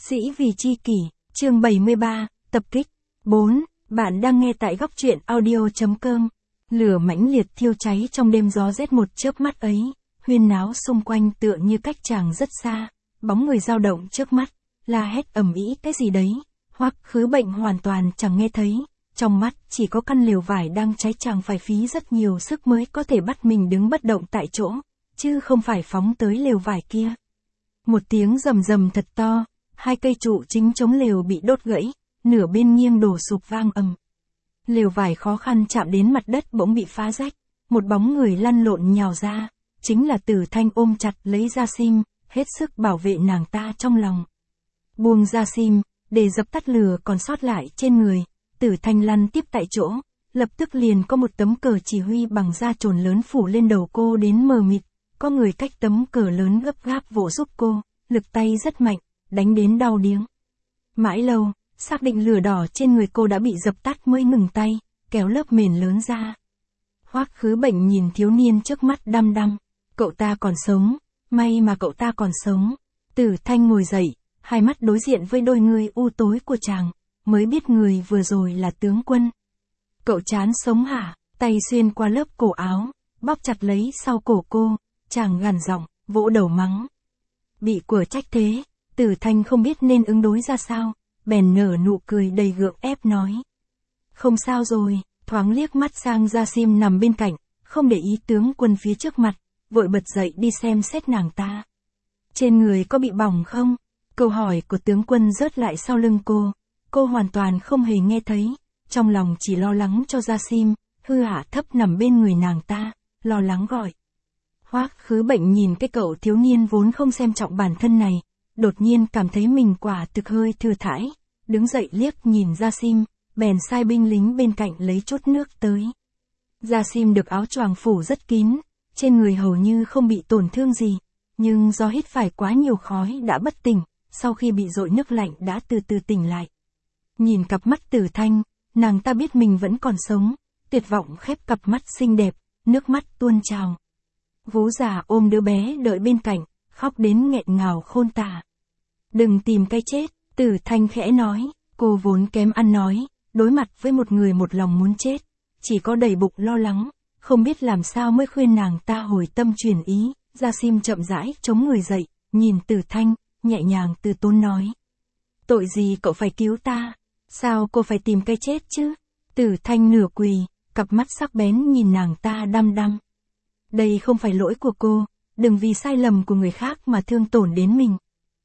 Sĩ vì chi kỷ, chương 73, tập kích. 4. Bạn đang nghe tại góc truyện audio.com. Lửa mãnh liệt thiêu cháy trong đêm gió rét một chớp mắt ấy, huyên náo xung quanh tựa như cách chàng rất xa, bóng người dao động trước mắt, la hét ầm ĩ cái gì đấy, Hoắc Khứ Bệnh hoàn toàn chẳng nghe thấy, trong mắt chỉ có căn lều vải đang cháy, chàng phải phí rất nhiều sức mới có thể bắt mình đứng bất động tại chỗ, chứ không phải phóng tới lều vải kia. Một tiếng rầm rầm thật to, hai cây trụ chính chống lều bị đốt gãy, nửa bên nghiêng đổ sụp vang ầm. Lều vải khó khăn chạm đến mặt đất bỗng bị phá rách, một bóng người lăn lộn nhào ra, chính là Tử Thanh ôm chặt lấy Gia Sim, hết sức bảo vệ nàng ta trong lòng. Buông Gia Sim, để dập tắt lửa còn sót lại trên người, Tử Thanh lăn tiếp tại chỗ, lập tức liền có một tấm cờ chỉ huy bằng da trồn lớn phủ lên đầu cô đến mờ mịt, có người cách tấm cờ lớn gấp gáp vỗ giúp cô, lực tay rất mạnh, đánh đến đau điếng. Mãi lâu, xác định lửa đỏ trên người cô đã bị dập tắt mới ngừng tay, kéo lớp mền lớn ra. Hoắc Khứ Bệnh nhìn thiếu niên trước mắt đăm đăm, cậu ta còn sống, may mà cậu ta còn sống. Tử Thanh ngồi dậy, hai mắt đối diện với đôi người u tối của chàng, mới biết người vừa rồi là tướng quân. Cậu chán sống hả? Tay xuyên qua lớp cổ áo, bóp chặt lấy sau cổ cô, chàng gằn giọng, vỗ đầu mắng. Bị của trách thế, Tử Thanh không biết nên ứng đối ra sao, bèn nở nụ cười đầy gượng ép nói. Không sao rồi, thoáng liếc mắt sang Gia Sim nằm bên cạnh, không để ý tướng quân phía trước mặt, vội bật dậy đi xem xét nàng ta. Trên người có bị bỏng không? Câu hỏi của tướng quân rớt lại sau lưng cô hoàn toàn không hề nghe thấy, trong lòng chỉ lo lắng cho Gia Sim, hư hạ thấp nằm bên người nàng ta, lo lắng gọi. Hoắc Khứ Bệnh nhìn cái cậu thiếu niên vốn không xem trọng bản thân này, đột nhiên cảm thấy mình quả thực hơi thừa thãi, đứng dậy liếc nhìn Gia Sim, bèn sai binh lính bên cạnh lấy chút nước tới. Gia Sim được áo choàng phủ rất kín, trên người hầu như không bị tổn thương gì, nhưng do hít phải quá nhiều khói đã bất tỉnh, sau khi bị dội nước lạnh đã từ từ tỉnh lại. Nhìn cặp mắt Tử Thanh, nàng ta biết mình vẫn còn sống, tuyệt vọng khép cặp mắt xinh đẹp, nước mắt tuôn trào. Vú già ôm đứa bé đợi bên cạnh, khóc đến nghẹn ngào khôn tả. Đừng tìm cái chết, Tử Thanh khẽ nói, cô vốn kém ăn nói, đối mặt với một người một lòng muốn chết, chỉ có đầy bụng lo lắng, không biết làm sao mới khuyên nàng ta hồi tâm chuyển ý. Gia Sim chậm rãi chống người dậy, nhìn Tử Thanh, nhẹ nhàng từ tốn nói. Tội gì cậu phải cứu ta? Sao cô phải tìm cái chết chứ? Tử Thanh nửa quỳ, cặp mắt sắc bén nhìn nàng ta đăm đăm. Đây không phải lỗi của cô, đừng vì sai lầm của người khác mà thương tổn đến mình.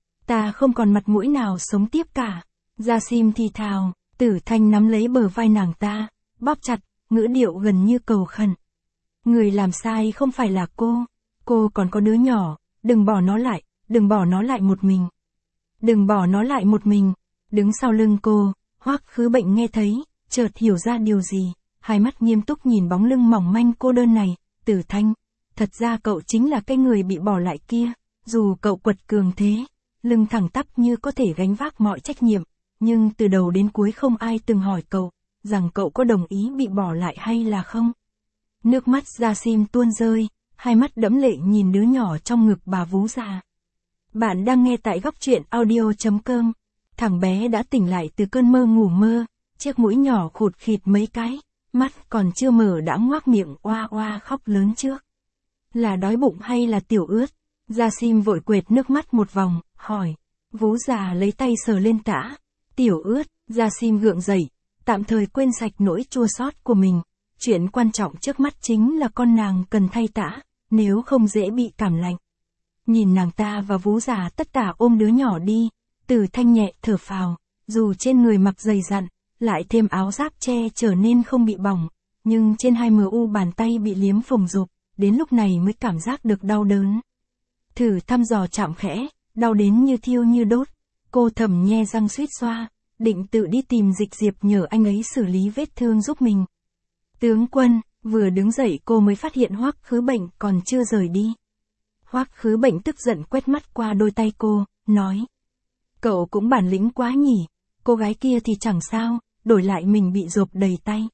Ta không còn mặt mũi nào sống tiếp cả. Gia Sim thì thào, Tử Thanh nắm lấy bờ vai nàng ta, bóp chặt, ngữ điệu gần như cầu khẩn. Người làm sai không phải là cô còn có đứa nhỏ, đừng bỏ nó lại, đừng bỏ nó lại một mình. Đừng bỏ nó lại một mình. Đứng sau lưng cô, Hoắc Khứ Bệnh nghe thấy, chợt hiểu ra điều gì, hai mắt nghiêm túc nhìn bóng lưng mỏng manh cô đơn này. Tử Thanh, thật ra cậu chính là cái người bị bỏ lại kia, dù cậu quật cường thế, lưng thẳng tắp như có thể gánh vác mọi trách nhiệm, nhưng từ đầu đến cuối không ai từng hỏi cậu, rằng cậu có đồng ý bị bỏ lại hay là không. Nước mắt Gia Sim tuôn rơi, hai mắt đẫm lệ nhìn đứa nhỏ trong ngực bà vú già. Bạn đang nghe tại góc truyện audio.com. Thằng bé đã tỉnh lại từ cơn mơ ngủ mơ, chiếc mũi nhỏ khụt khịt mấy cái, mắt còn chưa mở đã ngoác miệng oa oa khóc lớn trước. Là đói bụng hay là tiểu ướt? Gia Sim vội quệt nước mắt một vòng, hỏi. Vú già lấy tay sờ lên tã. Tiểu ướt. Gia Sim gượng dậy, tạm thời quên sạch nỗi chua xót của mình. Chuyện quan trọng trước mắt chính là con nàng cần thay tã, nếu không dễ bị cảm lạnh. Nhìn nàng ta và vú già tất tả ôm đứa nhỏ đi, Tử Thanh nhẹ thở phào, dù trên người mặc dày dặn, lại thêm áo giáp che trở nên không bị bỏng, nhưng trên hai mu bàn tay bị liếm phồng rộp, đến lúc này mới cảm giác được đau đớn. Thử thăm dò chạm khẽ, đau đến như thiêu như đốt, cô thầm nhe răng suýt xoa, định tự đi tìm Dịch Diệp nhờ anh ấy xử lý vết thương giúp mình. Tướng quân, vừa đứng dậy cô mới phát hiện Hoắc Khứ Bệnh còn chưa rời đi. Hoắc Khứ Bệnh tức giận quét mắt qua đôi tay cô, nói. Cậu cũng bản lĩnh quá nhỉ, cô gái kia thì chẳng sao, đổi lại mình bị rộp đầy tay.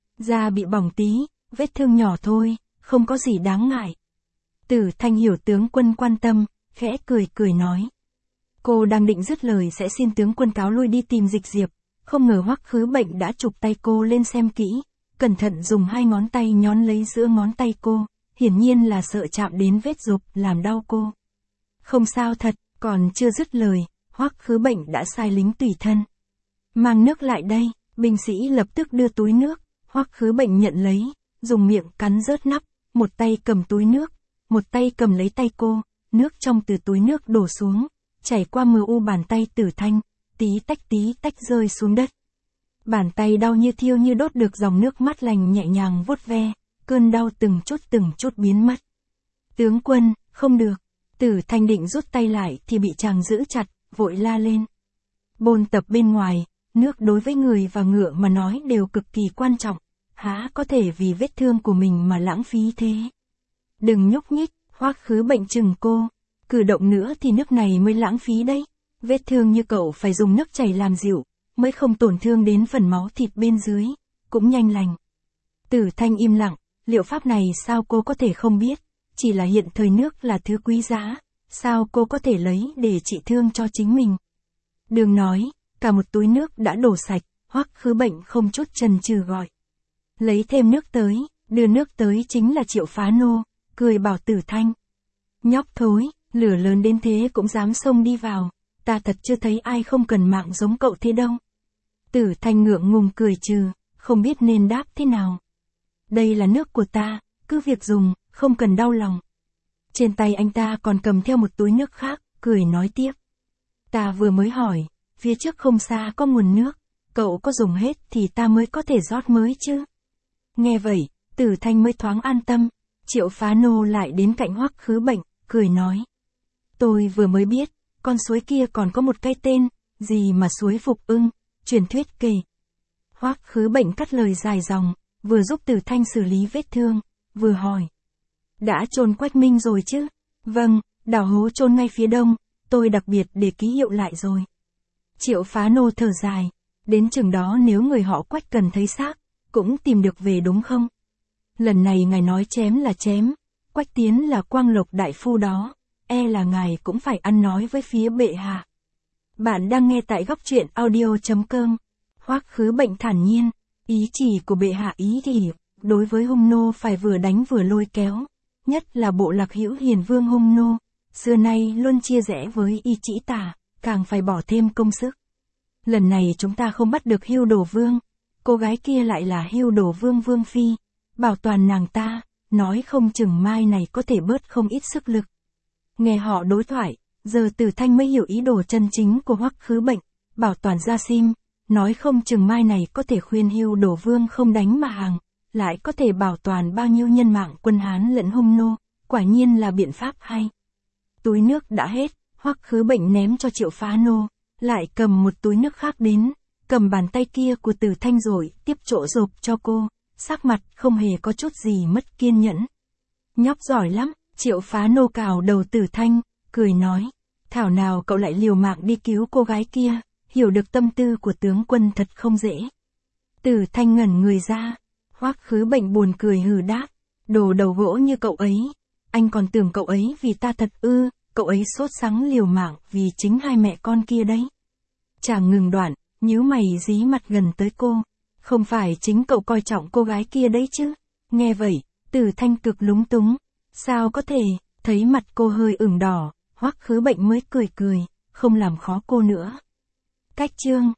Da bị bỏng tí, vết thương nhỏ thôi, không có gì đáng ngại. Tử Thanh hiểu tướng quân quan tâm, khẽ cười cười nói. Cô đang định dứt lời sẽ xin tướng quân cáo lui đi tìm Dịch Diệp, không ngờ Hoắc Khứ Bệnh đã chụp tay cô lên xem kỹ, cẩn thận dùng 2 ngón tay nhón lấy giữa ngón tay cô, hiển nhiên là sợ chạm đến vết rộp làm đau cô. Không sao thật, còn chưa dứt lời, Hoắc Khứ Bệnh đã sai lính tùy thân. Mang nước lại đây, binh sĩ lập tức đưa túi nước, Hoắc Khứ Bệnh nhận lấy, dùng miệng cắn rớt nắp, một tay cầm túi nước, một tay cầm lấy tay cô, nước trong từ túi nước đổ xuống, chảy qua mờ u bàn tay Tử Thanh, tí tách rơi xuống đất. Bàn tay đau như thiêu như đốt được dòng nước mát lành nhẹ nhàng vuốt ve, cơn đau từng chút biến mất. Tướng quân, không được. Tử Thanh định rút tay lại thì bị chàng giữ chặt, vội la lên. Bôn tập bên ngoài, nước đối với người và ngựa mà nói đều cực kỳ quan trọng, há có thể vì vết thương của mình mà lãng phí thế. Đừng nhúc nhích, Hoắc Khứ Bệnh chừng cô, cử động nữa thì nước này mới lãng phí đấy. Vết thương như cậu phải dùng nước chảy làm dịu, mới không tổn thương đến phần máu thịt bên dưới, cũng nhanh lành. Tử Thanh im lặng, liệu pháp này sao cô có thể không biết, chỉ là hiện thời nước là thứ quý giá, sao cô có thể lấy để trị thương cho chính mình. Đừng nói, cả một túi nước đã đổ sạch, Hoắc Khứ Bệnh không chút chần chừ gọi. Lấy thêm nước tới, đưa nước tới chính là Triệu Phá Nô, cười bảo Tử Thanh. Nhóc thối, lửa lớn đến thế cũng dám xông đi vào, ta thật chưa thấy ai không cần mạng giống cậu thế đâu. Tử Thanh ngượng ngùng cười trừ, không biết nên đáp thế nào. Đây là nước của ta, cứ việc dùng, không cần đau lòng. Trên tay anh ta còn cầm theo một túi nước khác, cười nói tiếp. Ta vừa mới hỏi, phía trước không xa có nguồn nước, cậu có dùng hết thì ta mới có thể rót mới chứ. Nghe vậy, Tử Thanh mới thoáng an tâm. Triệu Phá Nô lại đến cạnh Hoắc Khứ Bệnh, cười nói. Tôi vừa mới biết, con suối kia còn có một cái tên, gì mà suối Phục Ưng, truyền thuyết kể. Hoắc Khứ Bệnh cắt lời dài dòng, vừa giúp Tử Thanh xử lý vết thương, vừa hỏi. Đã chôn Quách Minh rồi chứ? Vâng, đào hố chôn ngay phía đông, tôi đặc biệt để ký hiệu lại rồi. Triệu Phá Nô thở dài, đến chừng đó nếu người họ Quách cần thấy xác, cũng tìm được về đúng không? Lần này ngài nói chém là chém, Quách Tiến là Quang Lộc đại phu đó, là ngài cũng phải ăn nói với phía bệ hạ. Bạn đang nghe tại góc truyện audio.com. Hoắc Khứ Bệnh thản nhiên, ý chỉ của bệ hạ ý thì, đối với hung nô phải vừa đánh vừa lôi kéo, nhất là bộ Lạc Hữu Hiền Vương hung nô, xưa nay luôn chia rẽ với Y Trĩ Tả, càng phải bỏ thêm công sức. Lần này chúng ta không bắt được Hưu Đồ Vương, cô gái kia lại là Hưu Đồ Vương Vương Phi, bảo toàn nàng ta, nói không chừng mai này có thể bớt không ít sức lực. Nghe họ đối thoại, giờ Tử Thanh mới hiểu ý đồ chân chính của Hoắc Khứ Bệnh, bảo toàn Gia Sim, nói không chừng mai này có thể khuyên Hưu Đồ Vương không đánh mà hàng, lại có thể bảo toàn bao nhiêu nhân mạng quân Hán lẫn hung nô, quả nhiên là biện pháp hay. Túi nước đã hết, Hoắc Khứ Bệnh ném cho Triệu Phá Nô, lại cầm một túi nước khác đến, cầm bàn tay kia của Tử Thanh rồi tiếp chỗ rộp cho cô, sắc mặt không hề có chút gì mất kiên nhẫn. Nhóc giỏi lắm, Triệu Phá Nô cào đầu Tử Thanh, cười nói, thảo nào cậu lại liều mạng đi cứu cô gái kia, hiểu được tâm tư của tướng quân thật không dễ. Tử Thanh ngẩn người ra, Hoắc Khứ Bệnh buồn cười hừ đáp, đồ đầu gỗ như cậu ấy, anh còn tưởng cậu ấy vì ta thật ư, cậu ấy sốt sắng liều mạng vì chính hai mẹ con kia đấy. Chàng ngừng đoạn, nhíu mày dí mặt gần tới cô, không phải chính cậu coi trọng cô gái kia đấy chứ. Nghe vậy, Tử Thanh cực lúng túng, sao có thể, thấy mặt cô hơi ửng đỏ, Hoắc Khứ Bệnh mới cười cười, không làm khó cô nữa. Cách chương